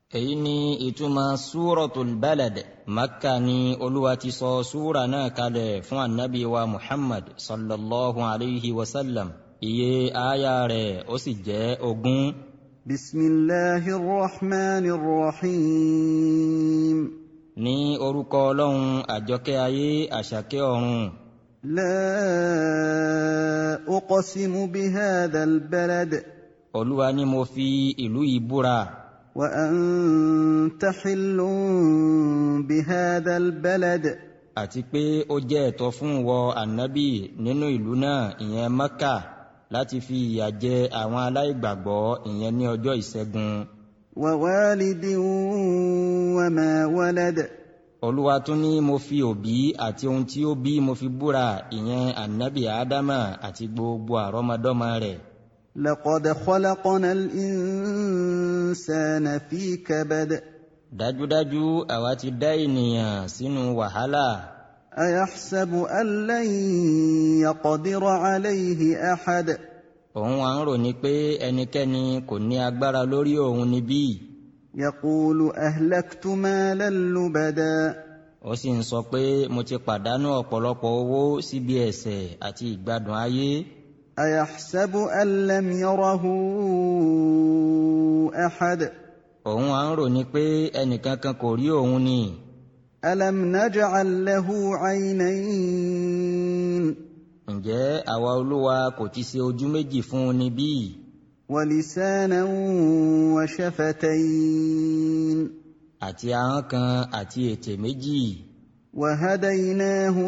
èyí ni ìtumọ̀ súratul balad. Makka ni Olúwa ti sọ súra náà kalẹ̀ fún annabi wa Muhammad sallallahu alayhi wa sallam. Iye aya rẹ̀ ó sì jẹ́ 20. Bismillahir rahmanir rahim. Ní orúkọ Ọlọ́run àjọkẹ́ ayé àṣàkẹ́ ọ̀run. La uqsimu bihadhal balad. Olúwa ni mo fi ìlú yìí búra. Wa anta hillun bihadhal balad. Àti pé ó jẹ́ ẹ̀tọ́ fún wọ annabi nínú ìlú náà, ìyẹn Makka, láti fi ìyà jẹ àwọn aláìgbàgbọ́, ìyẹn ní ọjọ́ ìṣẹ́gun. Wa walidin wa ma walad. Olúwa tún ní mo fi òbí àti ohun tí ó bí mo fi búra, ìyẹn annabi Ádámà àti gbogbo àrọ́mọdọ́mọ rẹ̀. Laqad khalaqnal insana fi kabad. Dájúdájú àwa ti dá ènìyàn sínú wàhálà. Ayahsabu an lan yaqdira alayhi ahad. Òun wá ń rò ní pé ẹnikẹ́ni kò ní agbára lórí òun níbí. Yaqulu ahlaktu malan lubada. Ó sì ń sọ pé mo ti pàdánù ọ̀pọ̀lọpọ̀ owó síbi ẹ̀ṣẹ̀ àti ìgbádùn ayé. Ayahsabu an lam yarahu ahad. Òun wá ń rò ní pé ẹnìkankan kò rí òun ni. Alam naj'al lahu 'aynayn. Ǹjẹ́ àwa Olúwa kò ti ṣe ojú méjì fún un níbí? Wa lisanan wa shafatayn. Àti ahọ́n kan àti ètè méjì. Wa hadaynahu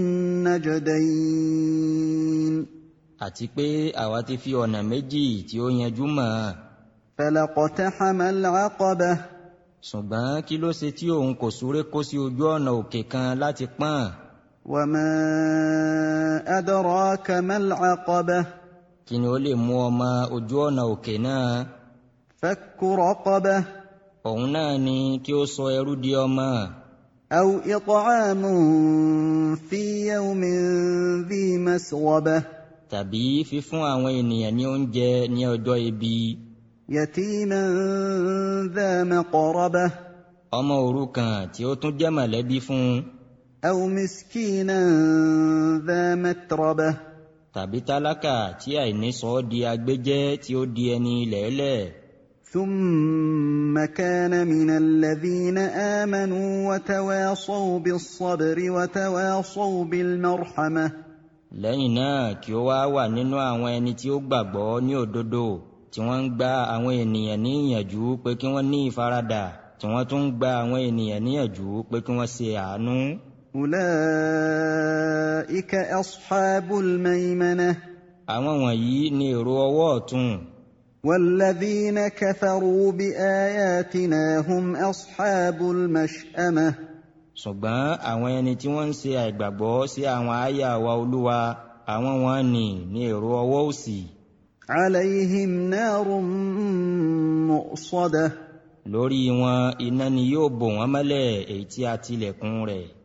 najdayn. Àti pé àwa ti fi ọ̀nà méjì tí ó yanjú mọ̀. Falaqtahama al-'aqabah. Ṣùgbọ́n kí ló ṣe tí òun kò súré kó sí ojú ọ̀nà òkè kan láti pọ́n? Wa ma adraka mal-'aqabah. Kí ni ó lè mú ọmọ ojú ọ̀nà òkè náà? Fakku raqabah. Òun náà ni kí ó sọ ẹrú di ọmọ. Aw it'amun fi yawmin dhi masghabah. Tàbí fífún àwọn ènìyàn ní oúnjẹ ní ọjọ́ ebi. Yatiman dha maqrabah. Ọmọ òrukàn tí ó tún jẹ́ mọ̀lẹ́bí fún. Aw miskinan dha matrabah. Tàbí tálákà tí àìní sọ di agbéjẹ́ tí ó di ẹni lẹ́lẹ̀. Thumma kana minal ladhina amanu wa tawasaw bis-sabri wa tawasaw bil-marhamah. Lẹ́yìn náà kí ó wá wà nínú àwọn ẹni tí ó gbàgbọ́ ní òdodo, tí wọ́n ń gba àwọn ènìyàn ní ìyànjú pé kí wọ́n ní ìfaradà, tí wọ́n tún ń gba àwọn ènìyàn níyànjú pé kí wọ́n ṣe àánú. Ulaika ashabul maymanah. Àwọn wọ̀nyí ni èrò ọwọ́ ọ̀tún. Walladhina kafaru bi ayatina hum ashabul mash'amah. Ṣùgbọ́n àwọn ẹni tí wọ́n ń ṣe àìgbàgbọ́ sí àwọn àyà wa Olúwa, àwọn wọn ni èrò ọwọ́ òsì. Alayhim narun mu'sadah. Lórí wọn iná ni yóò bò wọ́n mọ́lẹ̀, èyí tí a tilẹ̀kùn rẹ̀.